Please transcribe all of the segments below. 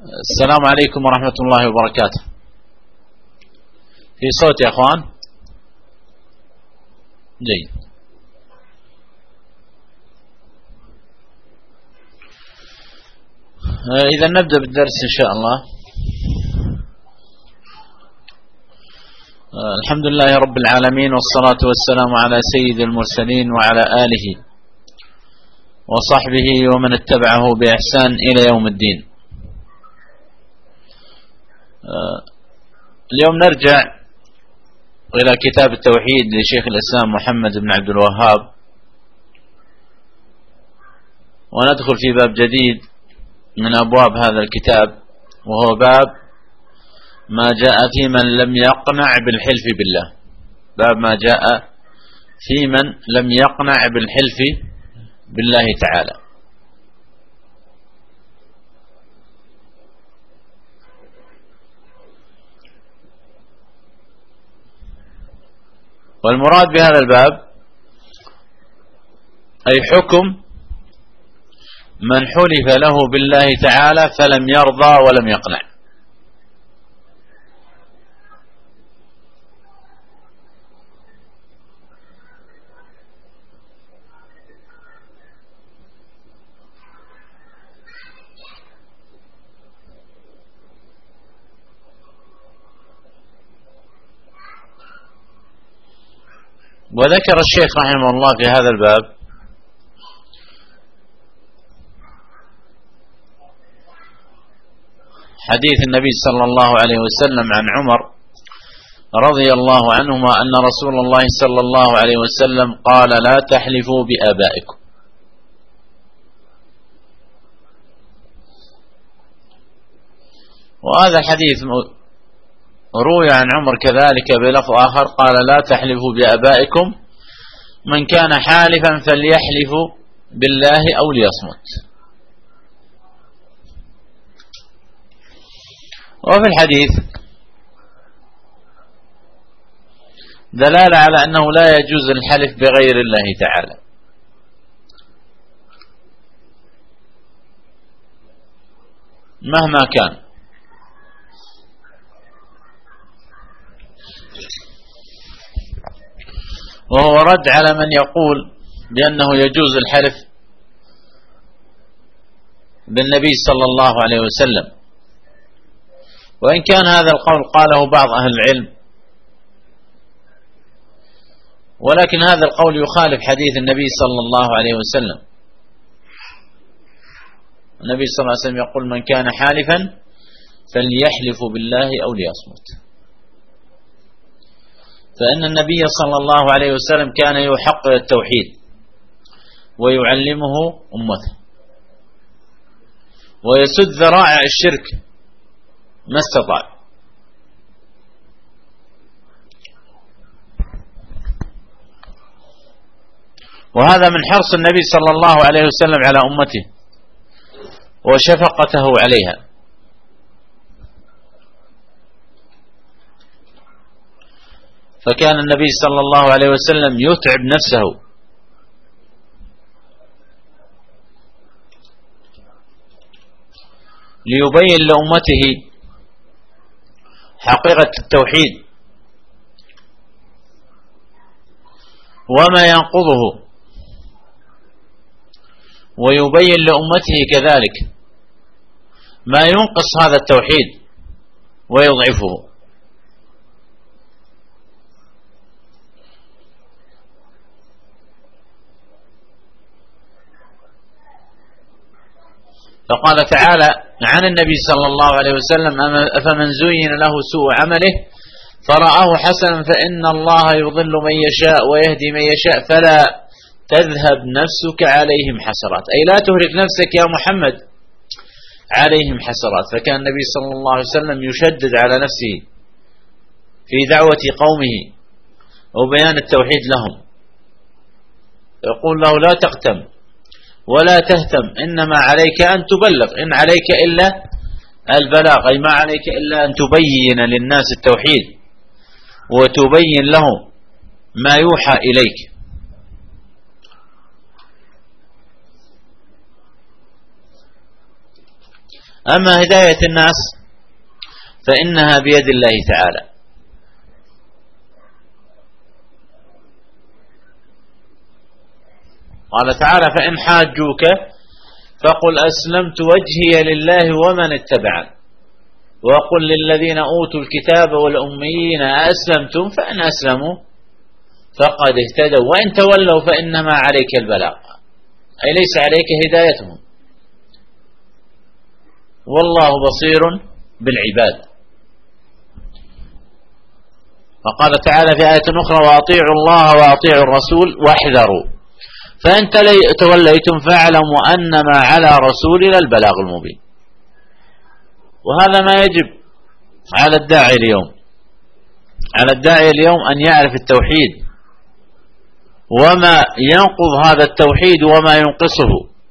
السلام عليكم ورحمة الله وبركاته. في صوت يا أخوان؟ جيد. إذا نبدأ بالدرس إن شاء الله. الحمد لله رب العالمين، والصلاة والسلام على سيد المرسلين وعلى آله وصحبه ومن اتبعه بإحسان إلى يوم الدين. اليوم نرجع إلى كتاب التوحيد لشيخ الإسلام محمد بن عبد الوهاب، وندخل في باب جديد من أبواب هذا الكتاب، وهو باب ما جاء في من لم يقنع بالحلف بالله. باب ما جاء في من لم يقنع بالحلف بالله تعالى. والمراد بهذا الباب أي حكم من حلف له بالله تعالى فلم يرضى ولم يقنع. وذكر الشيخ رحمه الله في هذا الباب حديث النبي صلى الله عليه وسلم عن عمر رضي الله عنهما أن رسول الله صلى الله عليه وسلم قال: لا تحلفوا بآبائكم. وهذا الحديث روي عن عمر كذلك بلفظ آخر قال: لا تحلفوا بآبائكم، من كان حالفا فليحلف بالله أو ليصمت. وفي الحديث دلالة على أنه لا يجوز الحلف بغير الله تعالى، مهما كان. وهو رد على من يقول بأنه يجوز الحلف بالنبي صلى الله عليه وسلم، وإن كان هذا القول قاله بعض أهل العلم، ولكن هذا القول يخالف حديث النبي صلى الله عليه وسلم. النبي صلى الله عليه وسلم يقول: من كان حالفا فليحلف بالله أو ليصمت. فإن النبي صلى الله عليه وسلم كان يحقق التوحيد ويعلمه أمته ويسد ذرائع الشرك ما استطاع. وهذا من حرص النبي صلى الله عليه وسلم على أمته وشفقته عليها. فكان النبي صلى الله عليه وسلم يتعب نفسه ليبين لأمته حقيقة التوحيد وما ينقضه، ويبين لأمته كذلك ما ينقص هذا التوحيد ويضعفه. فقال تعالى عن النبي صلى الله عليه وسلم: أفمن زين له سوء عمله فرآه حسنا فإن الله يضل من يشاء ويهدي من يشاء فلا تذهب نفسك عليهم حسرات، أي لا تهلك نفسك يا محمد عليهم حسرات. فكان النبي صلى الله عليه وسلم يشدد على نفسه في دعوة قومه وبيان التوحيد لهم، يقول له: لا تقتم ولا تهتم، إنما عليك أن تبلغ، إن عليك إلا البلاغ، أي ما عليك إلا أن تبين للناس التوحيد وتبين لهم ما يوحى إليك. أما هداية الناس فإنها بيد الله تعالى. قال تعالى: فإن حاجوك فقل أسلمت وجهي لله ومن اتبعني وقل للذين أوتوا الكتاب والأميين أسلمتم فإن أسلموا فقد اهتدوا وإن تولوا فإنما عليك البلاغ، أي ليس عليك هدايتهم، والله بصير بالعباد. وقال تعالى في آية أخرى: وأطيعوا الله وأطيعوا الرسول واحذروا فإن توليتم فاعلموا أنما على رسولنا البلاغ المبين. وهذا ما يجب على الداعي اليوم، على الداعي اليوم أن يعرف التوحيد وما ينقض هذا التوحيد وما ينقصه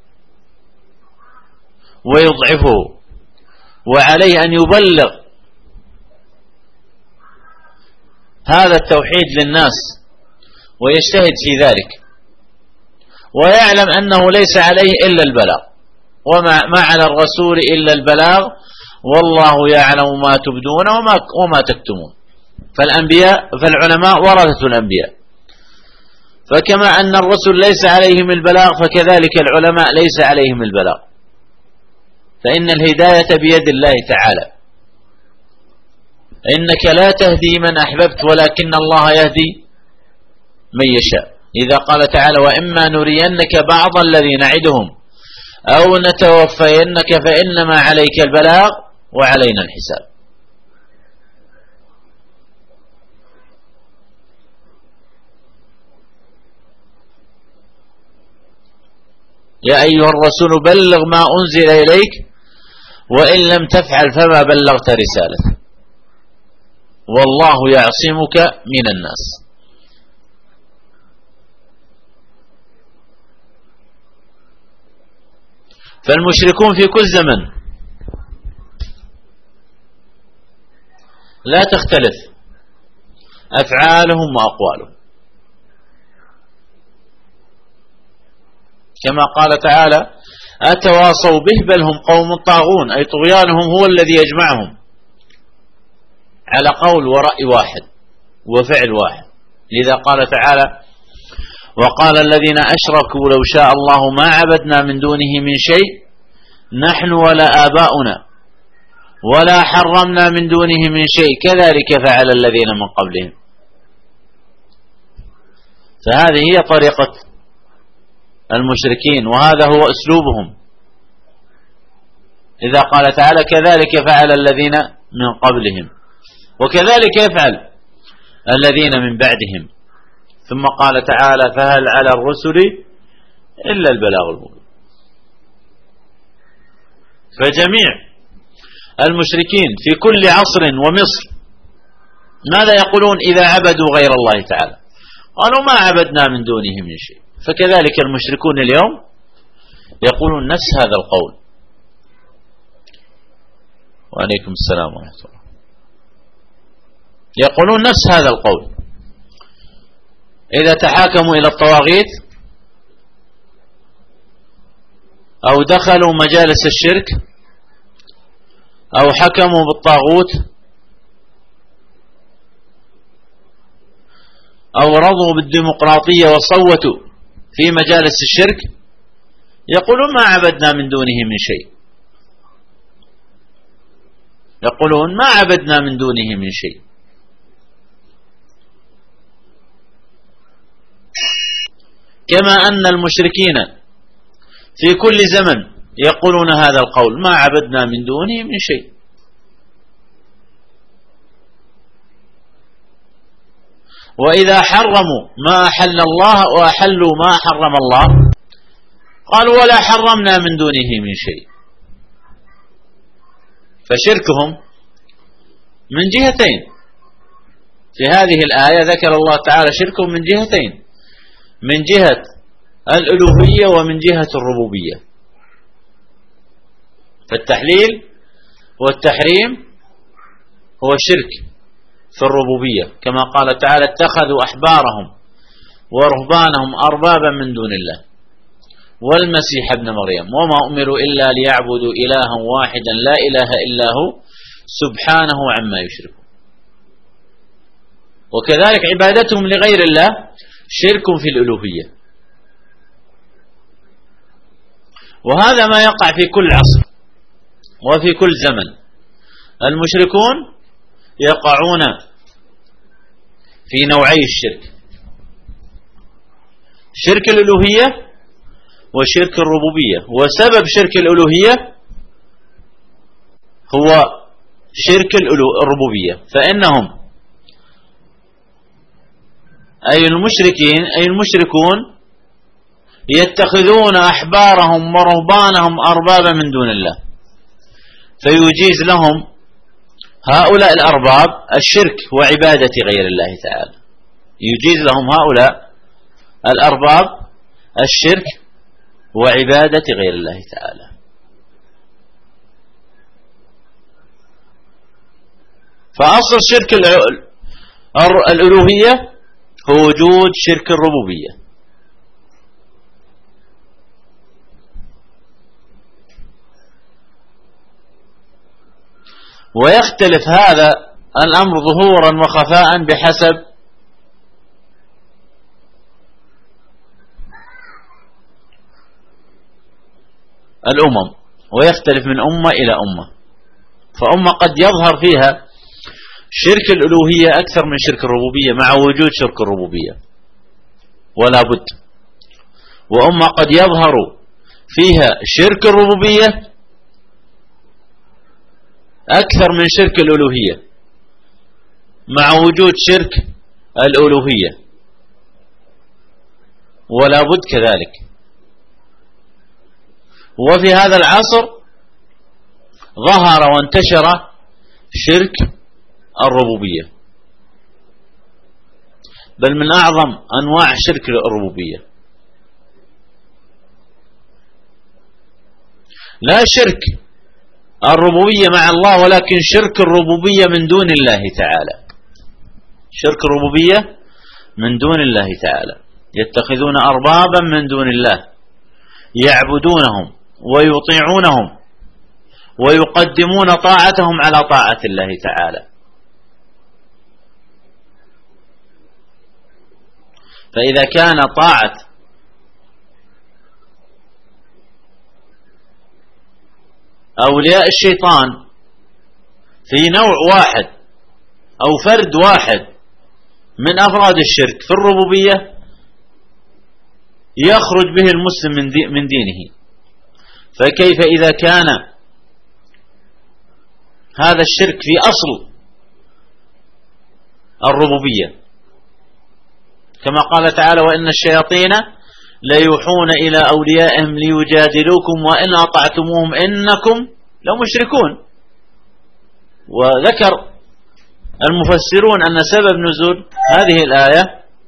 ويضعفه، وعليه أن يبلغ هذا التوحيد للناس ويجتهد في ذلك، ويعلم أنه ليس عليه إلا البلاغ، وما على الرسول إلا البلاغ، والله يعلم ما تبدون وما تكتمون. فالعلماء ورثة الأنبياء، فكما أن الرسل ليس عليهم البلاغ فكذلك العلماء ليس عليهم البلاغ، فإن الهداية بيد الله تعالى. إنك لا تهدي من أحببت ولكن الله يهدي من يشاء. إذا قال تعالى: وإما نرينك بعض الذي نعدهم أو نتوفينك فإنما عليك البلاغ وعلينا الحساب. يا أيها الرسول بلغ ما أنزل إليك وإن لم تفعل فما بلغت رسالته والله يعصمك من الناس. فالمشركون في كل زمن لا تختلف أفعالهم وأقوالهم، كما قال تعالى: أتواصوا به بل هم قوم طاغون، أي طغيانهم هو الذي يجمعهم على قول ورأي واحد وفعل واحد. لذا قال تعالى: وقال الذين أشركوا لو شاء الله ما عبدنا من دونه من شيء نحن ولا آباؤنا ولا حرمنا من دونه من شيء كذلك فعل الذين من قبلهم. فهذه هي طريقة المشركين وهذا هو أسلوبهم. إذا قال تعالى: كذلك فعل الذين من قبلهم وكذلك يفعل الذين من بعدهم. ثم قال تعالى: فهل على الرسل إلا البلاغ المبين. فجميع المشركين في كل عصر ومصر ماذا يقولون إذا عبدوا غير الله تعالى؟ قالوا: ما عبدنا من دونه من شيء. فكذلك المشركون اليوم يقولون نفس هذا القول. وعليكم السلام ورحمة الله. يقولون نفس هذا القول إذا تحاكموا إلى الطواغيت أو دخلوا مجالس الشرك أو حكموا بالطاغوت أو رضوا بالديمقراطية وصوتوا في مجالس الشرك يقولون ما عبدنا من دونه من شيء. يقولون ما عبدنا من دونه من شيء. كما أن المشركين في كل زمن يقولون هذا القول: ما عبدنا من دونه من شيء. وإذا حرموا ما أحل الله وأحلوا ما حرم الله قالوا: ولا حرمنا من دونه من شيء. فشركهم من جهتين. في هذه الآية ذكر الله تعالى شركهم من جهتين: من جهة الألوهية ومن جهة الربوبية. فالتحليل والتحريم هو شرك في الربوبية، كما قال تعالى: اتخذوا أحبارهم ورهبانهم أربابا من دون الله والمسيح ابن مريم وما أمروا إلا ليعبدوا إلها واحدا لا إله إلا هو سبحانه عما يشركون. وكذلك عبادتهم لغير الله شرك في الألوهية، وهذا ما يقع في كل عصر وفي كل زمن. المشركون يقعون في نوعي الشرك: شرك الألوهية وشرك الربوبية. وسبب شرك الألوهية هو شرك الربوبية، فإنهم أي المشركون يتخذون أحبارهم ورهبانهم أربابا من دون الله، فيجيز لهم هؤلاء الأرباب الشرك وعبادة غير الله تعالى. يجيز لهم هؤلاء الأرباب الشرك وعبادة غير الله تعالى. فأصل شرك الألوهية هو وجود شرك الربوبية. ويختلف هذا الأمر ظهورا وخفاء بحسب الأمم، ويختلف من أمة إلى أمة. فأمة قد يظهر فيها شرك الألوهية أكثر من شرك الربوبية مع وجود شرك الربوبية ولا بد، وأمة قد يظهر فيها شرك الربوبية أكثر من شرك الألوهية مع وجود شرك الألوهية ولا بد كذلك. وفي هذا العصر ظهر وانتشر شرك الربوبية، بل من أعظم أنواع شرك الربوبية. لا شرك الربوبية مع الله، ولكن شرك الربوبية من دون الله تعالى. شرك الربوبية من دون الله تعالى، يتخذون أربابا من دون الله يعبدونهم ويطيعونهم ويقدمون طاعتهم على طاعة الله تعالى. فإذا كان طاعة أولياء الشيطان في نوع واحد أو فرد واحد من أفراد الشرك في الربوبية يخرج به المسلم من دينه، فكيف إذا كان هذا الشرك في أصل الربوبية، كما قال تعالى: وإن الشياطين ليوحون إلى أوليائهم ليجادلوكم وإن أطعتموهم إنكم لمشركون. وذكر المفسرون أن سبب نزول هذه الآية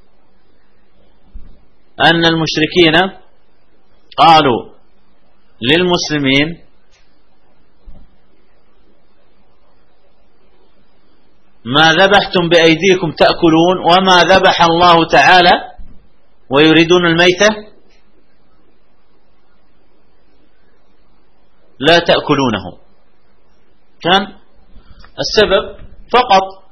أن المشركين قالوا للمسلمين: ما ذبحتم بأيديكم تأكلون وما ذبح الله تعالى ويريدون الميتة لا تأكلونه. كان السبب فقط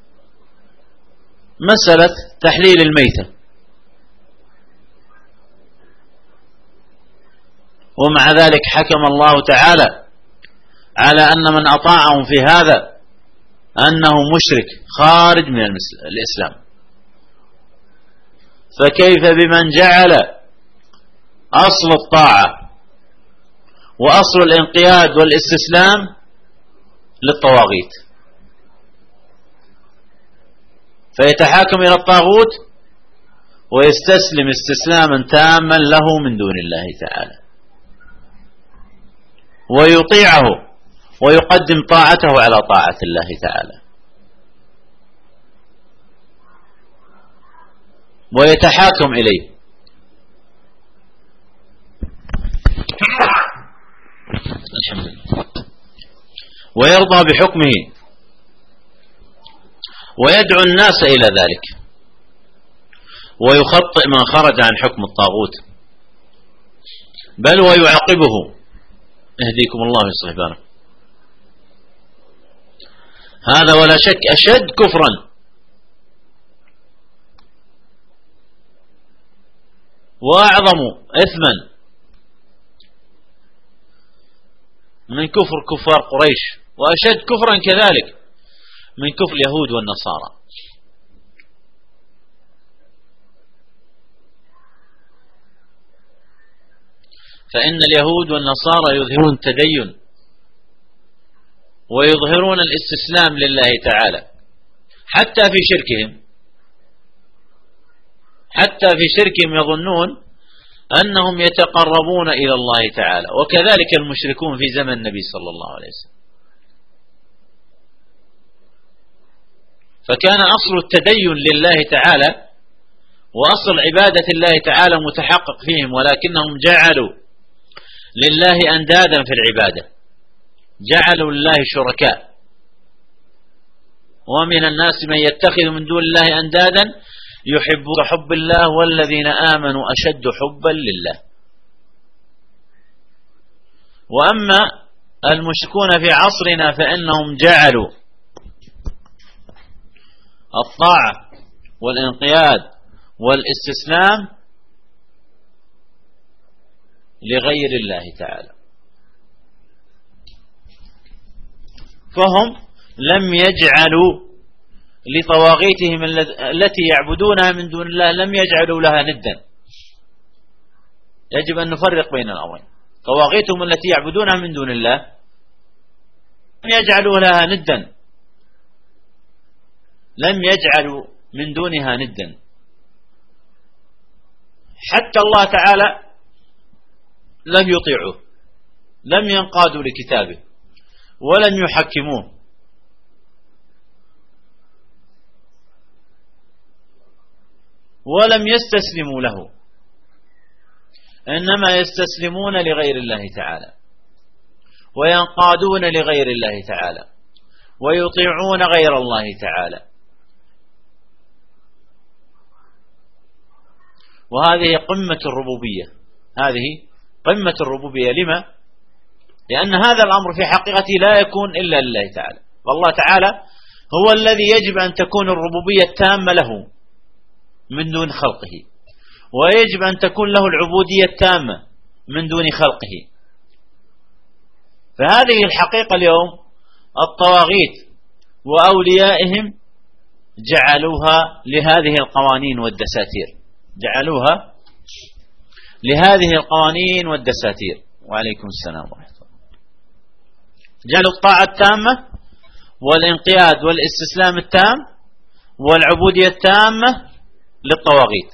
مسألة تحليل الميتة، ومع ذلك حكم الله تعالى على أن من أطاعهم في هذا أنه مشرك خارج من الإسلام. فكيف بمن جعل أصل الطاعة وأصل الانقياد والاستسلام للطواغيت، فيتحاكم إلى الطاغوت ويستسلم استسلاما تاما له من دون الله تعالى، ويطيعه ويقدم طاعته على طاعة الله تعالى، ويتحاكم إليه. الحمد لله. ويرضى بحكمه ويدعو الناس إلى ذلك، ويخطئ من خرج عن حكم الطاغوت. بل ويعاقبه. يهديكم الله ويصلح بالكم. هذا ولا شك أشد كفرا وأعظم إثما من كفر كفار قريش، وأشد كفرا كذلك من كفر اليهود والنصارى. فإن اليهود والنصارى يظهرون التدين ويظهرون الاستسلام لله تعالى حتى في شركهم، حتى في شركهم يظنون أنهم يتقربون إلى الله تعالى، وكذلك المشركون في زمن النبي صلى الله عليه وسلم. فكان أصل التدين لله تعالى وأصل عبادة الله تعالى متحقق فيهم، ولكنهم جعلوا لله أندادا في العبادة، جعلوا لله شركاء. ومن الناس من يتخذ من دون الله أندادا يحبون حب الله والذين آمنوا أشد حبا لله. وأما المشركون في عصرنا فإنهم جعلوا الطاعة والانقياد والاستسلام لغير الله تعالى، فهم لم يجعلوا لطواغيتهم التي يعبدونها من دون الله، لم يجعلوا لها ندا. يجب أن نفرق بين الأمرين. طواغيتهم التي يعبدونها من دون الله لم يجعلوا لها ندا، لم يجعلوا من دونها ندا. حتى الله تعالى لم يطيعوه، لم ينقادوا لكتابه ولم يحكموه، ولم يستسلموا له، إنما يستسلمون لغير الله تعالى وينقادون لغير الله تعالى ويطيعون غير الله تعالى. وهذه قمة الربوبية، هذه قمة الربوبية. لما؟ لأن هذا الأمر في حقيقته لا يكون إلا لله تعالى، والله تعالى هو الذي يجب أن تكون الربوبية التامة له من دون خلقه، ويجب أن تكون له العبودية التامة من دون خلقه. فهذه الحقيقة اليوم الطواغيت وأوليائهم جعلوها لهذه القوانين والدساتير، جعلوها لهذه القوانين والدساتير. وعليكم السلام ورحمة الله. جعلوا الطاعة التامة والانقياد والاستسلام التام والعبودية التامة للطواغيت.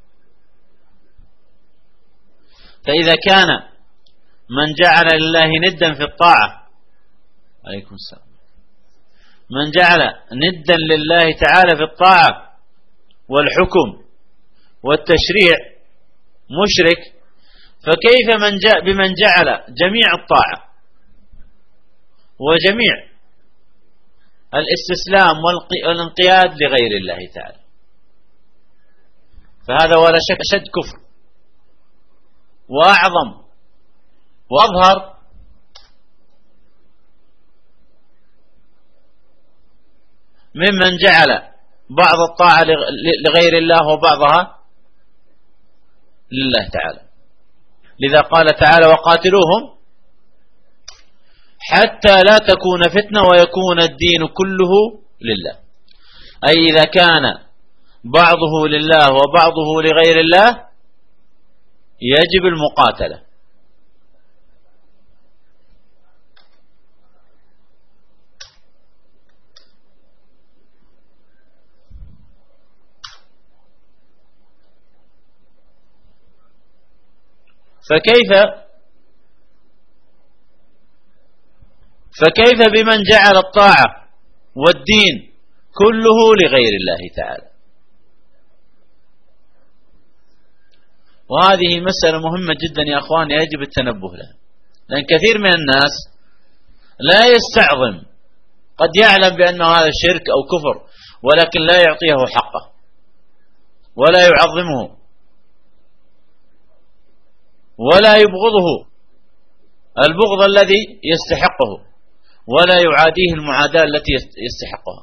فإذا كان من جعل لله ندا في الطاعة، عليكم السلام، من جعل ندا لله تعالى في الطاعة والحكم والتشريع مشرك، فكيف بمن جعل جميع الطاعة وجميع الاستسلام والانقياد لغير الله تعالى؟ فهذا ولا شك أشد كفر وأعظم وأظهر ممن جعل بعض الطاعة لغير الله وبعضها لله تعالى. لذا قال تعالى: وقاتلوهم حتى لا تكون فتنة ويكون الدين كله لله. أي إذا كان بعضه لله وبعضه لغير الله يجب المقاتلة. فكيف بمن جعل الطاعة والدين كله لغير الله تعالى؟ وهذه مسألة مهمة جدا يا أخوان، يجب التنبه لها، لأن كثير من الناس لا يستعظم، قد يعلم بأنه هذا شرك أو كفر ولكن لا يعطيه حقه ولا يعظمه. ولا يبغضه البغض الذي يستحقه، ولا يعاديه المعاداة التي يستحقها.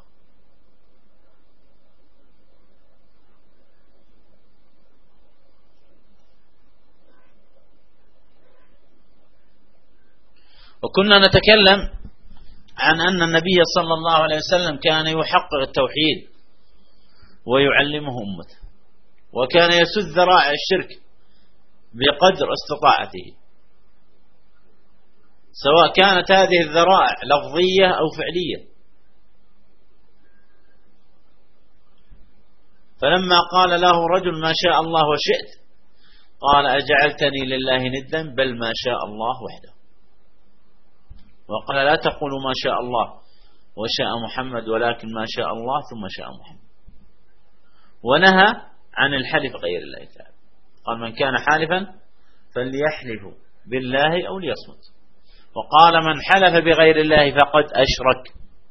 وكنا نتكلم عن أن النبي صلى الله عليه وسلم كان يحقق التوحيد ويعلمه أمته، وكان يسد ذرائع الشرك بقدر استطاعته، سواء كانت هذه الذرائع لفظية أو فعلية. فلما قال له رجل ما شاء الله وشئت، قال أجعلتني لله ندا بل ما شاء الله وحده. وقال لا تقولوا ما شاء الله وشاء محمد ولكن ما شاء الله ثم شاء محمد. ونهى عن الحلف غير الله تعالى، قال من كان حالفا فليحلف بالله أو ليصمت. وقال من حلف بغير الله فقد أشرك.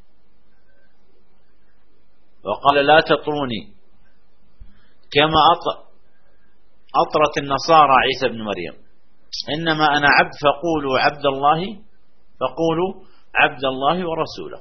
وقال لا تطروني كما أطرت النصارى عيسى بن مريم، إنما أنا عبد فقولوا عبد الله ورسوله.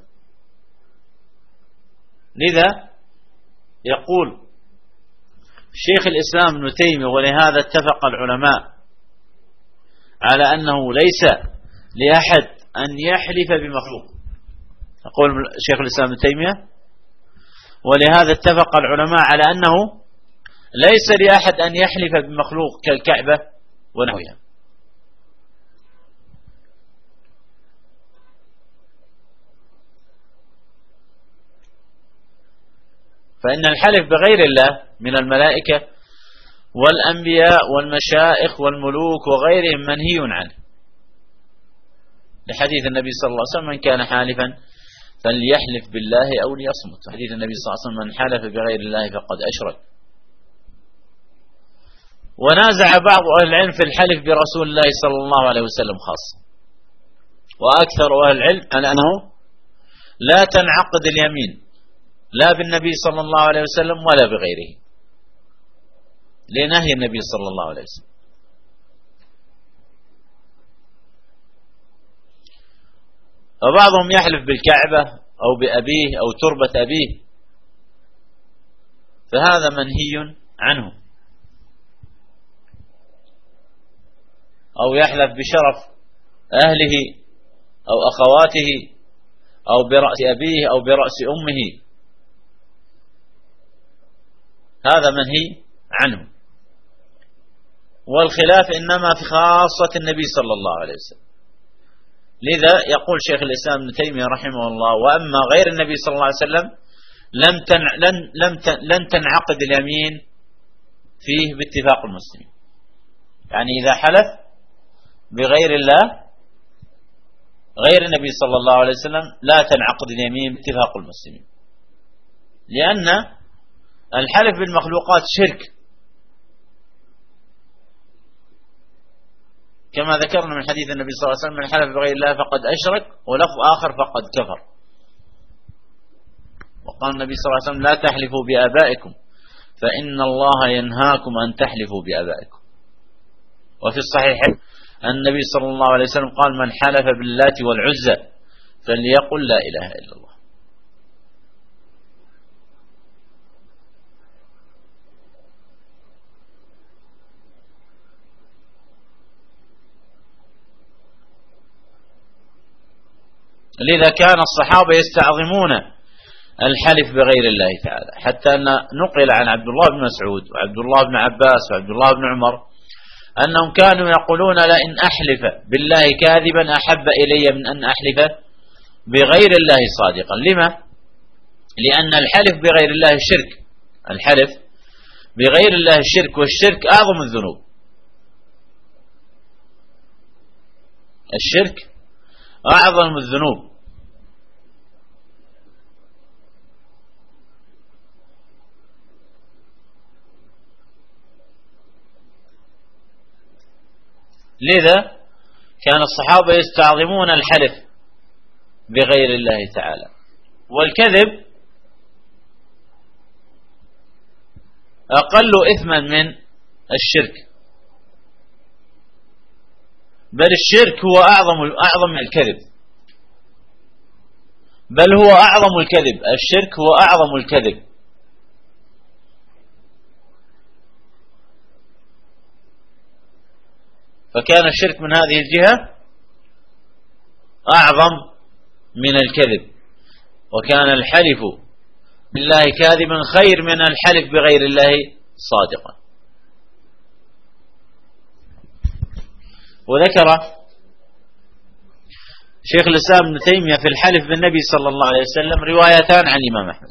لذا يقول شيخ الإسلام ابن تيمية ولهذا اتفق العلماء على أنه ليس لأحد أن يحلف بمخلوق. يقول شيخ الإسلام ابن تيمية ولهذا اتفق العلماء على أنه ليس لأحد أن يحلف بمخلوق كالكعبة ونحوها. فإن الحلف بغير الله من الملائكة والأنبياء والمشائخ والملوك وغيرهم منهي عنه، لحديث النبي صلى الله عليه وسلم من كان حالفا فليحلف بالله أو ليصمت. حديث النبي صلى الله عليه وسلم من حلف بغير الله فقد أشرك. ونازع بعض أهل العلم في الحلف برسول الله صلى الله عليه وسلم خاصة، وأكثر أهل العلم على أنه لا تنعقد اليمين لا بالنبي صلى الله عليه وسلم ولا بغيره، لنهي النبي صلى الله عليه وسلم. وبعضهم يحلف بالكعبة أو بأبيه أو تربة أبيه، فهذا منهي عنه. أو يحلف بشرف أهله أو أخواته أو برأس أبيه أو برأس أمه، هذا منهي عنه. والخلاف إنما في خاصة النبي صلى الله عليه وسلم. لذا يقول شيخ الإسلام ابن تيمية رحمه الله وأما غير النبي صلى الله عليه وسلم لن تنعقد اليمين فيه باتفاق المسلمين. يعني إذا حلف بغير الله غير النبي صلى الله عليه وسلم لا تنعقد اليمين باتفاق المسلمين، لأن الحلف بالمخلوقات شرك، كما ذكرنا من حديث النبي صلى الله عليه وسلم من حلف بغير الله فقد أشرك، ولفظ آخر فقد كفر. وقال النبي صلى الله عليه وسلم لا تحلفوا بآبائكم فإن الله ينهاكم أن تحلفوا بآبائكم. وفي الصحيح النبي صلى الله عليه وسلم قال من حلف باللات والعزى فليقل لا إله إلا الله. لذا كان الصحابة يستعظمون الحلف بغير الله تعالى، حتى أن نقل عن عبد الله بن مسعود وعبد الله بن عباس وعبد الله بن عمر أنهم كانوا يقولون لئن أحلف بالله كاذبا أحب إلي من أن أحلف بغير الله صادقا. لما؟ لأن الحلف بغير الله الشرك، الحلف بغير الله الشرك، والشرك أعظم الذنوب. الشرك أعظم الذنوب. لذا كان الصحابة يستعظمون الحلف بغير الله تعالى. والكذب أقل إثما من الشرك، بل الشرك هو أعظم من الكذب، بل هو أعظم الكذب، الشرك هو أعظم الكذب. فكان الشرك من هذه الجهة أعظم من الكذب، وكان الحلف بالله كاذبا خير من الحلف بغير الله صادقا. وذكر شيخ الإسلام ابن تيمية في الحلف بالنبي صلى الله عليه وسلم روايتان عن الإمام أحمد.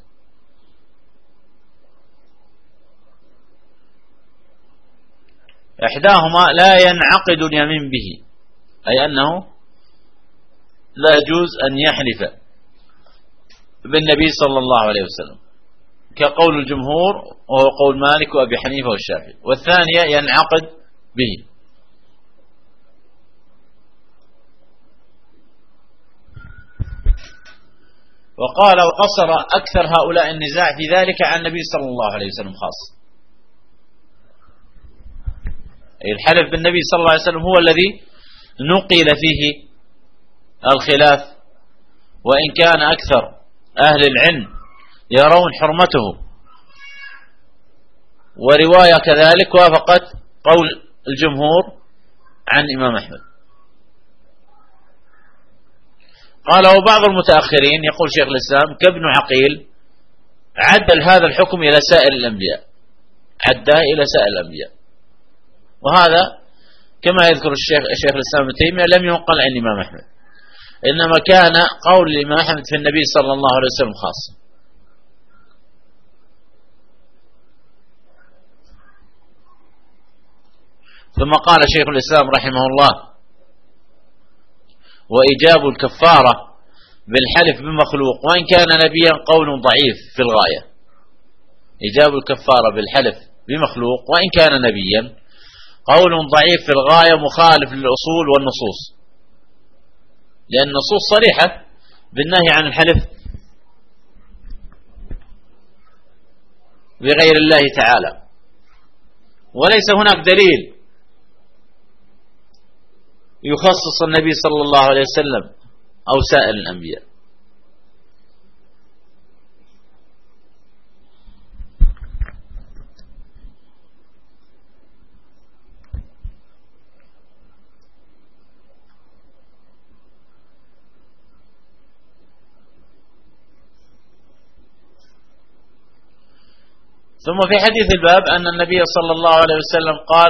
إحداهما لا ينعقد اليمين به، أي أنه لا يجوز أن يحلف بالنبي صلى الله عليه وسلم كقول الجمهور وهو قول مالك وأبي حنيفة والشافعي. والثانية ينعقد به. وقال وقصر أكثر هؤلاء النزاع في ذلك عن النبي صلى الله عليه وسلم خاص. أي الحلف بالنبي صلى الله عليه وسلم هو الذي نقل فيه الخلاف، وإن كان أكثر أهل العلم يرون حرمته، ورواية كذلك وافقت قول الجمهور عن الإمام أحمد. قال وبعض المتأخرين يقول شيخ الإسلام كابن عقيل عدل هذا الحكم إلى سائر الأنبياء، عداه إلى سائر الأنبياء، وهذا كما يذكر الشيخ الإسلام ابن تيمية لم ينقل عن الإمام أحمد، إنما كان قول الإمام أحمد في النبي صلى الله عليه وسلم خاص. ثم قال شيخ الإسلام رحمه الله وإيجاب الكفارة بالحلف بمخلوق وإن كان نبيا قول ضعيف في الغاية. إيجاب الكفارة بالحلف بمخلوق وإن كان نبيا قول ضعيف في الغاية، مخالف للأصول والنصوص، لأن النصوص صريحة بالنهي عن الحلف بغير الله تعالى، وليس هناك دليل يخصص النبي صلى الله عليه وسلم أو سائر الأنبياء. ثم في حديث الباب أن النبي صلى الله عليه وسلم قال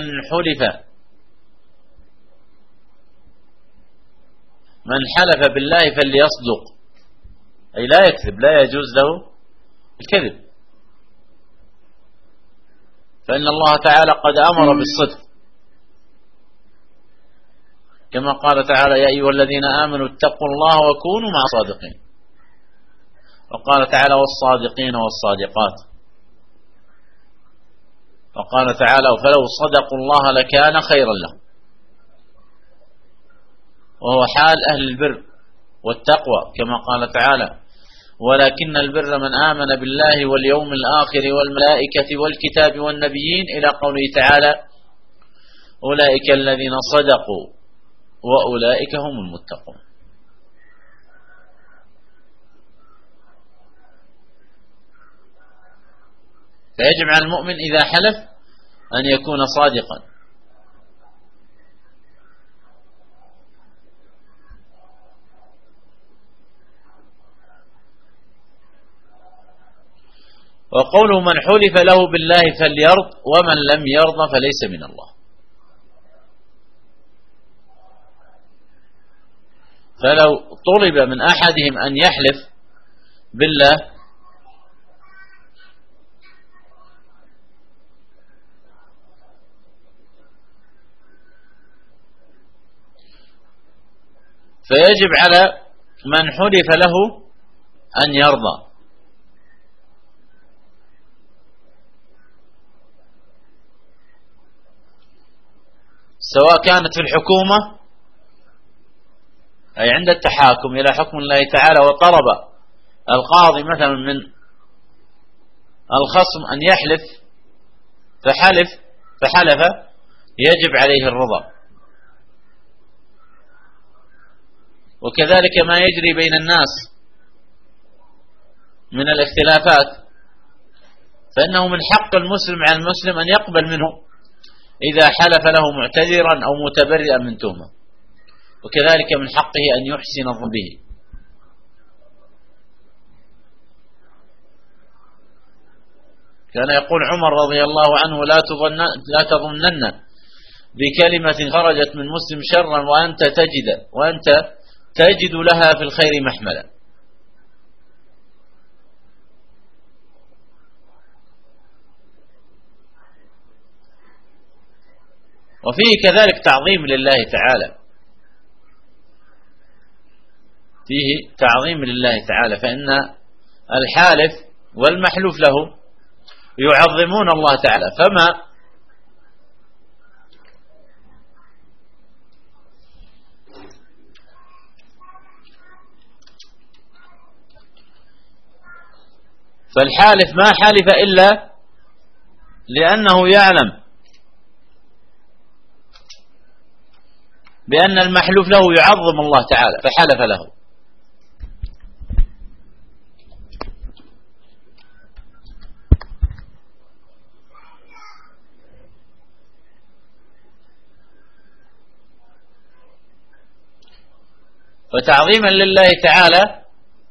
من حلف بالله فليصدق، أي لا يكذب، لا يجوز له الكذب، فإن الله تعالى قد أمر بالصدق كما قال تعالى يا أيها الذين آمنوا اتقوا الله وكونوا مع الصادقين، وقال تعالى والصادقين والصادقات، وقال تعالى فلو صدقوا الله لكان خيرا لهم، وهو حال أهل البر والتقوى كما قال تعالى ولكن البر من آمن بالله واليوم الآخر والملائكة والكتاب والنبيين إلى قوله تعالى أولئك الذين صدقوا وأولئك هم المتقون. فيجب على المؤمن إذا حلف أن يكون صادقا. وقوله من حلف له بالله فليرض ومن لم يرض فليس من الله. فلو طلب من أحدهم أن يحلف بالله فيجب على من حلف له أن يرضى، سواء كانت في الحكومة أي عند التحاكم إلى حكم الله تعالى وطلب القاضي مثلا من الخصم أن يحلف فحلف يجب عليه الرضا، وكذلك ما يجري بين الناس من الاختلافات، فإنه من حق المسلم على المسلم أن يقبل منه إذا حلف له معتذرا أو متبرئا من تهمة، وكذلك من حقه أن يحسن الظن به. كان يقول عمر رضي الله عنه: لا تظنن بكلمة خرجت من مسلم شرا وأنت تجد لها في الخير محملا. وفيه كذلك تعظيم لله تعالى، فيه تعظيم لله تعالى، فإن الحالف والمحلوف له يعظمون الله تعالى. فالحالف ما حلف إلا لأنه يعلم بأن المحلوف له يعظم الله تعالى فحلف له. فتعظيما لله تعالى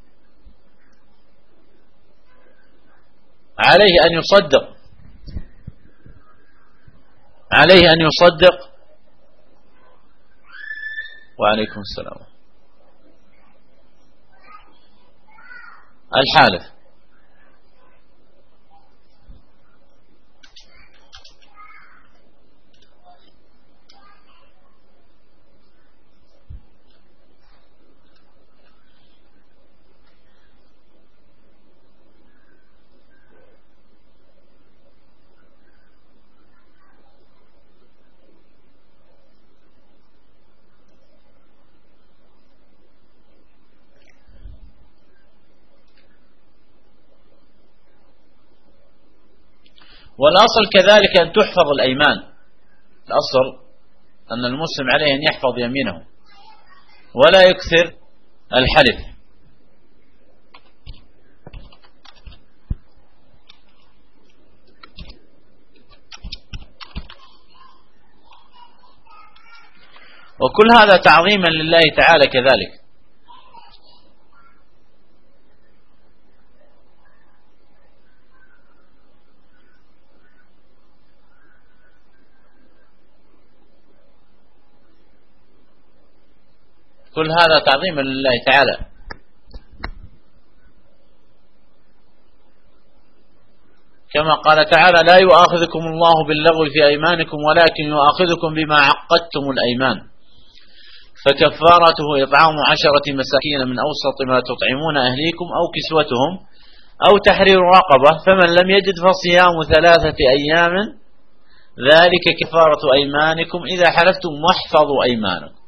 عليه أن يصدق. وعليكم السلام. الحالف والأصل كذلك أن تحفظ الأيمان. الأصل أن المسلم عليه أن يحفظ يمينه ولا يكثر الحلف. وكل هذا تعظيما لله تعالى كذلك. كل هذا تعظيما لله تعالى. كما قال تعالى: لا يؤاخذكم الله باللغو في أيمانكم ولكن يؤاخذكم بما عقدتم الأيمان فكفارته إطعام 10 مساكين من أوسط ما تطعمون أهليكم أو كسوتهم أو تحرير رقبة فمن لم يجد فصيام 3 أيام ذلك كفارة أيمانكم إذا حلفتم واحفظوا أيمانكم.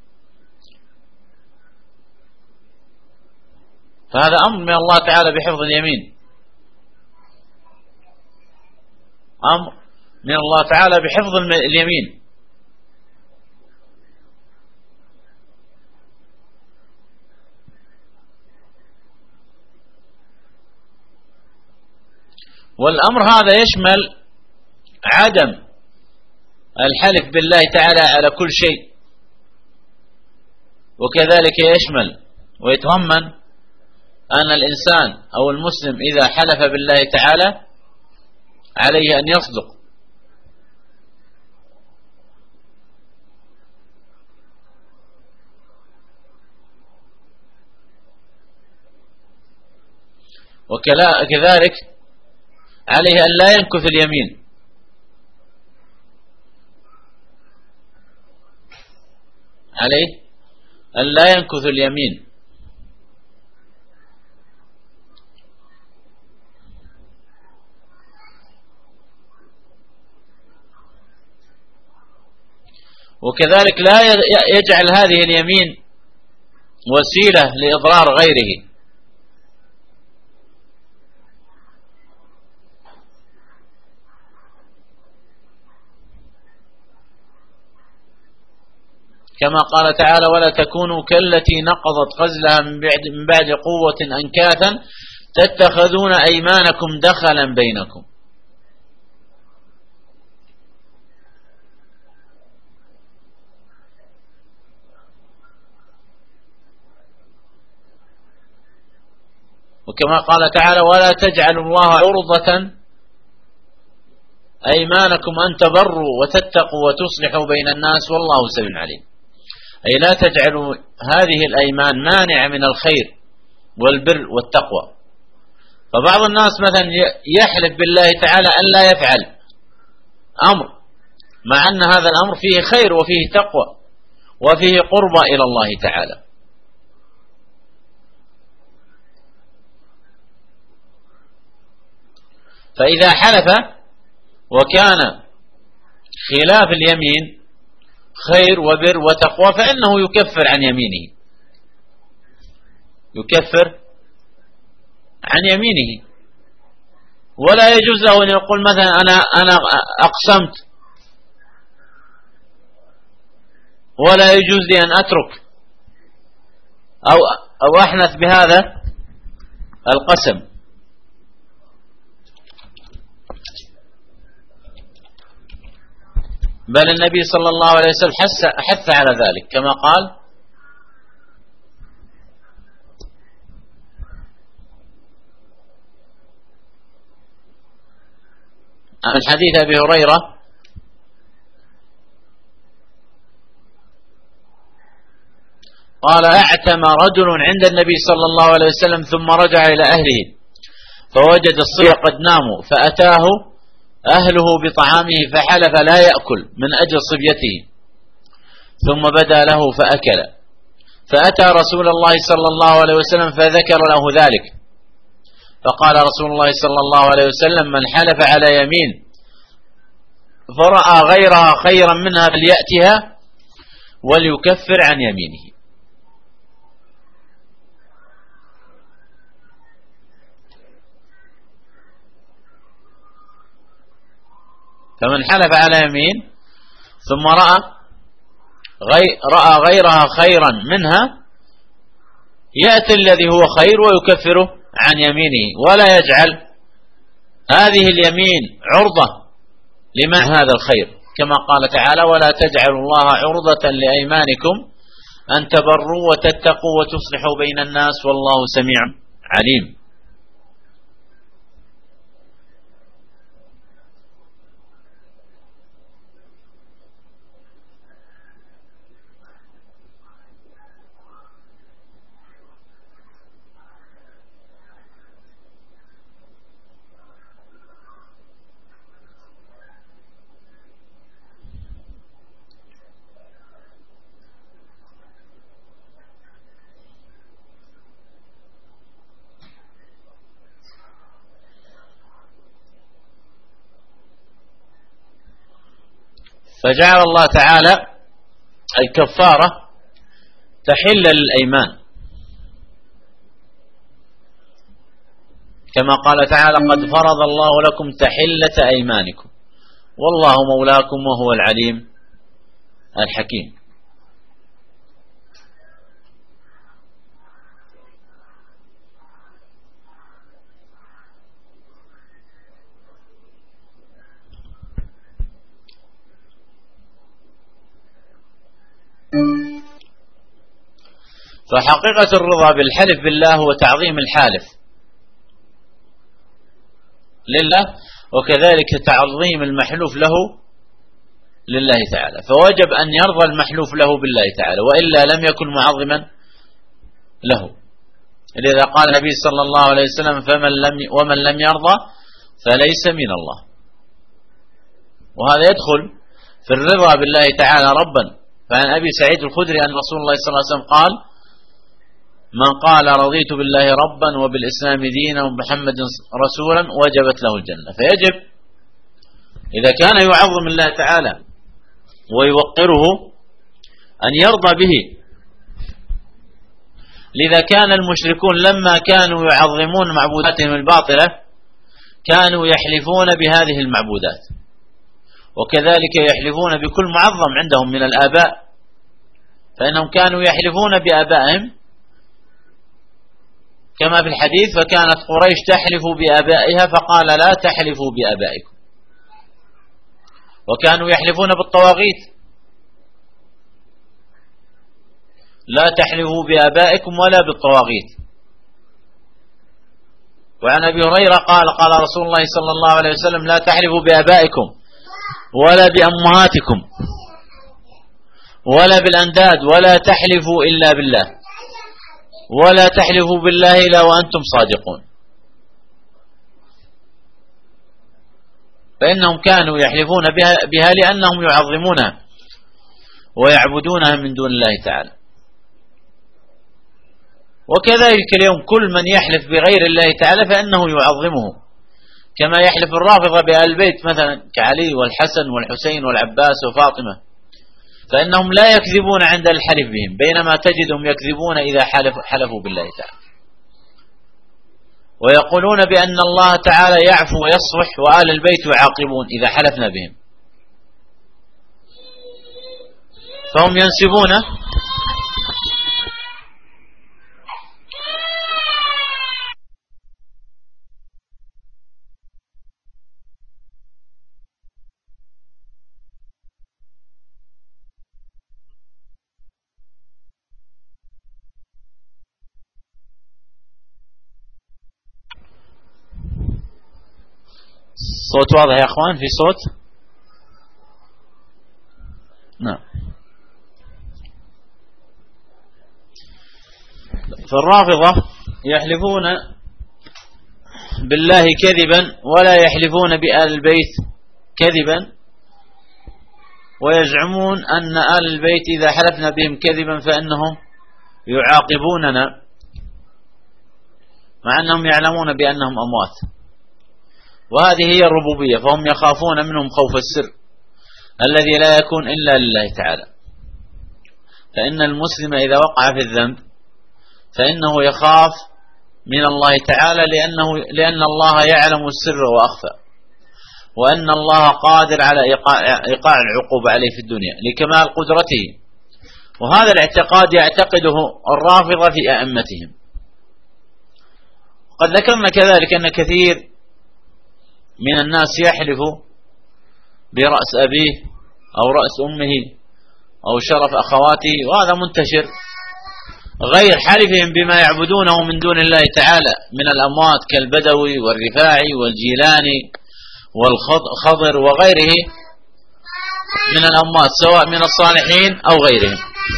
فهذا أمر من الله تعالى بحفظ اليمين، أمر من الله تعالى بحفظ اليمين. والأمر هذا يشمل عدم الحلف بالله تعالى على كل شيء، وكذلك يشمل ويتضمن أن الإنسان أو المسلم إذا حلف بالله تعالى عليه أن يصدق، وكذلك عليه أن لا ينكث اليمين، عليه أن لا ينكث اليمين. وكذلك لا يجعل هذه اليمين وسيلة لإضرار غيره. كما قال تعالى: ولا تكونوا كالتي نقضت غزلها من بعد قوة أنكاثا تتخذون أيمانكم دخلا بينكم. وكما قال تعالى: ولا تجعلوا الله عرضة أيمانكم أن تبروا وتتقوا وتصلحوا بين الناس والله سميع عليم. أي لا تجعلوا هذه الأيمان مانعة من الخير والبر والتقوى. فبعض الناس مثلا يحلف بالله تعالى أن لا يفعل أمر، مع أن هذا الأمر فيه خير وفيه تقوى وفيه قربة إلى الله تعالى. فإذا حلف وكان خلاف اليمين خير وبر وتقوى فإنه يكفر عن يمينه، يكفر عن يمينه. ولا يجوز له أن يقول مثلا أنا أقسمت، ولا يجوز لي أن أترك أو أحنث بهذا القسم. بل النبي صلى الله عليه وسلم حث على ذلك، كما قال: من حديث أبي هريرة قال: اعتم رجل عند النبي صلى الله عليه وسلم ثم رجع إلى أهله فوجد الصبي قد ناموا، فأتاه أهله بطعامه فحلف لا يأكل من أجل صبيته، ثم بدا له فأكل، فأتى رسول الله صلى الله عليه وسلم فذكر له ذلك، فقال رسول الله صلى الله عليه وسلم: من حلف على يمين فرأى غيرها خيرا منها فليأتها وليكفر عن يمينه. فمن حلف على يمين ثم رأى غيرها خيرا منها يأتي الذي هو خير ويكفره عن يمينه، ولا يجعل هذه اليمين عرضة لمنع هذا الخير، كما قال تعالى: ولا تجعلوا الله عرضة لأيمانكم أن تبروا وتتقوا وتصلحوا بين الناس والله سميع عليم. فجعل الله تعالى الكفارة تحل للأيمان، كما قال تعالى: قد فرض الله لكم تحلة أيمانكم والله مولاكم وهو العليم الحكيم. فحقيقة الرضا بالحلف بالله هو تعظيم الحالف لله، وكذلك تعظيم المحلوف له لله تعالى، فوجب أن يرضى المحلوف له بالله تعالى، وإلا لم يكن معظما له. لذا قال النبي صلى الله عليه وسلم: ومن لم يرضى فليس من الله. وهذا يدخل في الرضا بالله تعالى ربا. فعن أبي سعيد الخدري أن رسول الله صلى الله عليه وسلم قال: من قال رضيت بالله ربا وبالإسلام دينا وبمحمد رسولا وجبت له الجنة. فيجب إذا كان يعظم الله تعالى ويوقره أن يرضى به. لذا كان المشركون لما كانوا يعظمون معبوداتهم الباطلة كانوا يحلفون بهذه المعبودات، وكذلك يحلفون بكل معظم عندهم من الآباء فإنهم كانوا يحلفون بآبائهم كما في الحديث: فكانت قريش تحلف بآبائها فقال لا تحلفوا بآبائكم. وكانوا يحلفون بالطواغيت: لا تحلفوا بآبائكم ولا بالطواغيت. وعن أبي هريرة قال: قال رسول الله صلى الله عليه وسلم: لا تحلفوا بآبائكم ولا بأمهاتكم ولا بالأنداد ولا تحلفوا إلا بالله ولا تحلفوا بالله إلا وأنتم صادقون. فإنهم كانوا يحلفون بها لأنهم يعظمونها ويعبدونها من دون الله تعالى. وكذلك اليوم كل من يحلف بغير الله تعالى فإنه يعظمه، كما يحلف الرافضة بآل البيت مثلا كعلي والحسن والحسين والعباس وفاطمة، فإنهم لا يكذبون عند الحلف بهم، بينما تجدهم يكذبون إذا حلفوا بالله تعالى. ويقولون بأن الله تعالى يعفو ويصفح وآل البيت يعاقبون إذا حلفنا بهم، فهم ينسبون صوت واضح يا أخوان؟ في صوت؟ نعم. فالرافضة يحلفون بالله كذبا ولا يحلفون بآل البيت كذبا، ويزعمون أن آل البيت إذا حلفنا بهم كذبا فإنهم يعاقبوننا، مع أنهم يعلمون بأنهم أموات. وهذه هي الربوبية، فهم يخافون منهم خوف السر الذي لا يكون إلا لله تعالى. فإن المسلم إذا وقع في الذنب فإنه يخاف من الله تعالى، لأن الله يعلم السر وأخفى، وأن الله قادر على إيقاع العقوبة عليه في الدنيا لكمال قدرته. وهذا الاعتقاد يعتقده الرافضة في أئمتهم. قد ذكرنا كذلك أن كثير من الناس يحلف برأس أبيه أو رأس أمه أو شرف أخواته، وهذا منتشر، غير حلفهم بما يعبدونه من دون الله تعالى من الأموات كالبدوي والرفاعي والجيلاني والخضر وغيره من الأموات، سواء من الصالحين أو غيرهم،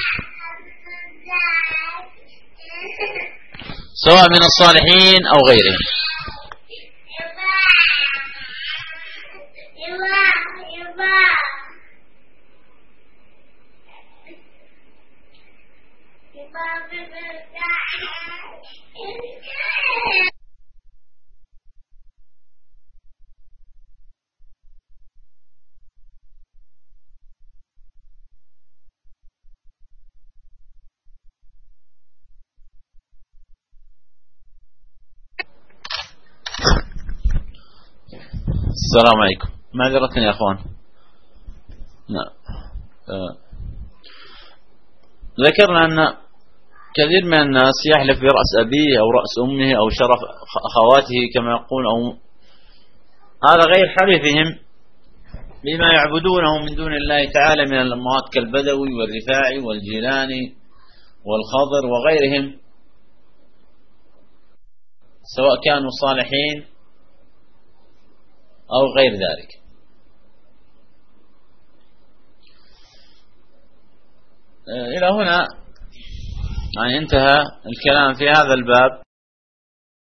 سواء من الصالحين أو غيرهم. السلام عليكم، معذرة يا أخوان. نعم. ذكرنا أن كثير من الناس يحلف برأس أبيه أو رأس أمه أو شرف أخواته كما يقول، أو هذا غير حلفهم بما يعبدونه من دون الله تعالى من الأموات كالبدوي والرفاعي والجيلاني والخضر وغيرهم، سواء كانوا صالحين أو غير ذلك. إلى هنا يعني انتهى الكلام في هذا الباب.